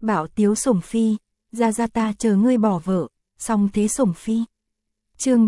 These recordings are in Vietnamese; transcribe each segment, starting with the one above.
Bảo Tiếu sủng phi, ra ta chờ ngươi bỏ vợ, xong thế sủng phi. Chương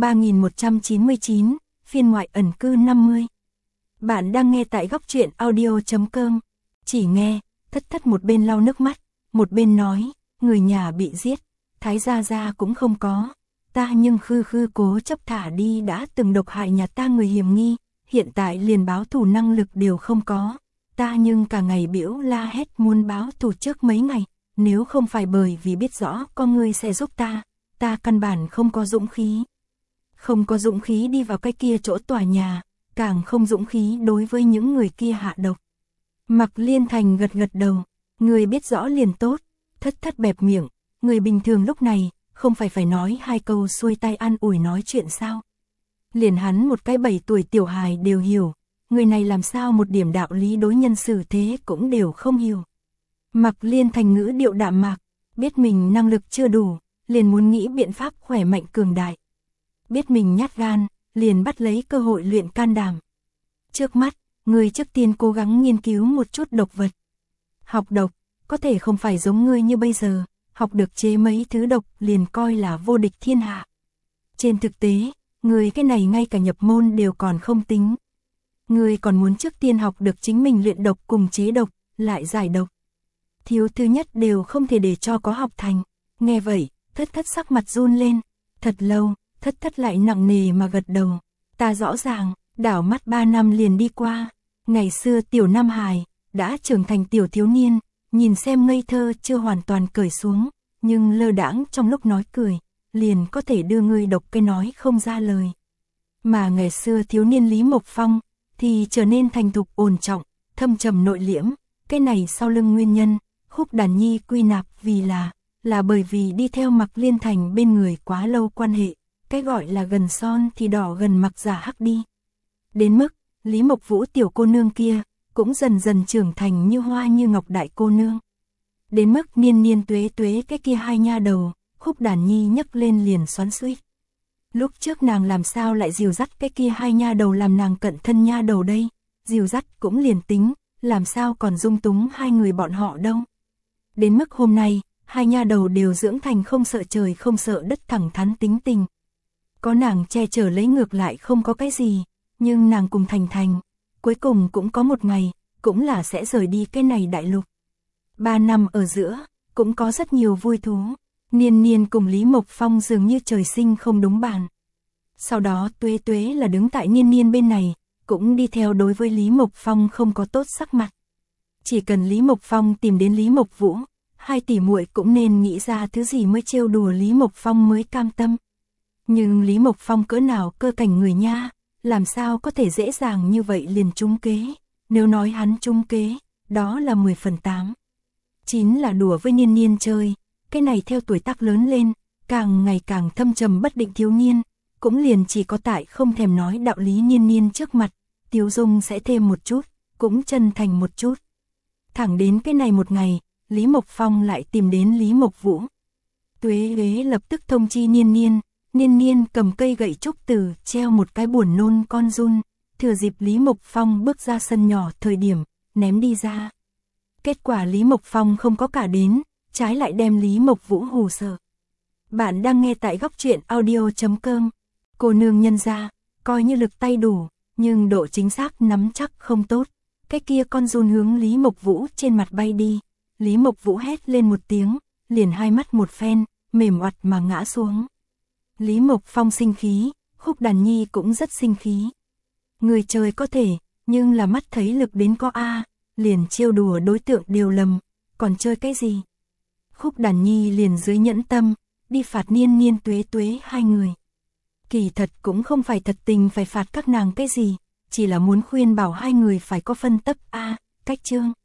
3199, phiên ngoại ẩn cư 50. Bạn đang nghe tại góc truyện audio.com. Chỉ nghe, thất một bên lau nước mắt, một bên nói, người nhà bị giết, Thái gia cũng không có. Ta nhưng khư cố chấp thả đi đã từng độc hại nhà ta người hiểm nghi, hiện tại liền báo thù năng lực đều không có. Ta nhưng cả ngày biểu la hét muốn báo thù trước mấy ngày, nếu không phải bởi vì biết rõ con người sẽ giúp ta căn bản không có dũng khí. Không có dũng khí đi vào cái kia chỗ tòa nhà, càng không dũng khí đối với những người kia hạ độc. Mạc Liên Thành gật đầu, người biết rõ liền tốt, thất bẹp miệng, người bình thường lúc này, không phải nói hai câu xuôi tay an ủi nói chuyện sao. Liền hắn một cái 7 tuổi tiểu hài đều hiểu, người này làm sao một điểm đạo lý đối nhân xử thế cũng đều không hiểu. Mạc Liên Thành ngữ điệu đạm mạc, biết mình năng lực chưa đủ, liền muốn nghĩ biện pháp khỏe mạnh cường đại. Biết mình nhát gan, liền bắt lấy cơ hội luyện can đảm. Trước mắt, người trước tiên cố gắng nghiên cứu một chút độc vật. Học độc, có thể không phải giống ngươi như bây giờ, học được chế mấy thứ độc liền coi là vô địch thiên hạ. Trên thực tế, người cái này ngay cả nhập môn đều còn không tính. Người còn muốn trước tiên học được chính mình luyện độc cùng chế độc, lại giải độc. Thiếu thứ nhất đều không thể để cho có học thành. Nghe vậy, thất sắc mặt run lên. Thật lâu, thất lại nặng nề mà gật đầu. Ta rõ ràng, đảo mắt 3 năm liền đi qua. Ngày xưa tiểu Nam Hải, đã trưởng thành tiểu thiếu niên, nhìn xem ngây thơ chưa hoàn toàn cởi xuống, nhưng lơ đãng trong lúc nói cười, liền có thể đưa ngươi độc cái nói không ra lời. Mà ngày xưa thiếu niên Lý Mộc Phong, thì trở nên thành thục ổn trọng, thâm trầm nội liễm, cái này sau lưng nguyên nhân, Khúc Đàn Nhi quy nạp vì là bởi vì đi theo Mạc Liên Thành bên người quá lâu quan hệ, cái gọi là gần son thì đỏ gần mặc giả hắc đi. Đến mức, Lý Mộc Vũ tiểu cô nương kia, cũng dần dần trưởng thành như hoa như ngọc đại cô nương. Đến mức niên tuế cái kia hai nha đầu, Khúc Đàn Nhi nhấc lên liền xoắn xuýt. Lúc trước nàng làm sao lại dìu dắt cái kia hai nha đầu làm nàng cận thân nha đầu đây, dìu dắt cũng liền tính, làm sao còn dung túng hai người bọn họ đâu. Đến mức hôm nay, hai nha đầu đều dưỡng thành không sợ trời không sợ đất thẳng thắn tính tình. Có nàng che chở lấy ngược lại không có cái gì, nhưng nàng cùng Thành, cuối cùng cũng có một ngày, cũng là sẽ rời đi cái này đại lục. 3 năm ở giữa, cũng có rất nhiều vui thú. Niên cùng Lý Mộc Phong dường như trời sinh không đúng bàn. Sau đó tuế là đứng tại niên bên này, cũng đi theo đối với Lý Mộc Phong không có tốt sắc mặt. Chỉ cần Lý Mộc Phong tìm đến Lý Mộc Vũ, hai tỷ muội cũng nên nghĩ ra thứ gì mới trêu đùa Lý Mộc Phong mới cam tâm. Nhưng Lý Mộc Phong cỡ nào cơ cảnh người nha, làm sao có thể dễ dàng như vậy liền trúng kế, nếu nói hắn trúng kế, đó là 10 phần 8. 9 là đùa với niên chơi, cái này theo tuổi tác lớn lên, càng ngày càng thâm trầm bất định thiếu niên, cũng liền chỉ có tại không thèm nói đạo lý niên trước mặt, Tiếu Dung sẽ thêm một chút, cũng chân thành một chút. Thẳng đến cái này một ngày, Lý Mộc Phong lại tìm đến Lý Mộc Vũ. Tuế ghế lập tức thông chi niên cầm cây gậy trúc từ treo một cái buồn nôn con giun, thừa dịp Lý Mộc Phong bước ra sân nhỏ thời điểm, ném đi ra. Kết quả Lý Mộc Phong không có cả đến, trái lại đem Lý Mộc Vũ hù sợ. Bạn đang nghe tại góc truyện audio.com. Cô nương nhân ra, coi như lực tay đủ, nhưng độ chính xác nắm chắc không tốt. Cái kia con giun hướng Lý Mộc Vũ trên mặt bay đi. Lý Mộc Vũ hét lên một tiếng, liền hai mắt một phen, mềm oặt mà ngã xuống. Lý Mộc Phong sinh khí, Khúc Đàn Nhi cũng rất sinh khí. Người trời có thể, nhưng là mắt thấy lực đến có liền trêu đùa đối tượng đều lầm, còn chơi cái gì? Khúc Đàn Nhi liền dưới nhẫn tâm, đi phạt niên tuế hai người. Kỳ thật cũng không phải thật tình phải phạt các nàng cái gì, chỉ là muốn khuyên bảo hai người phải có phân tấp cách chương.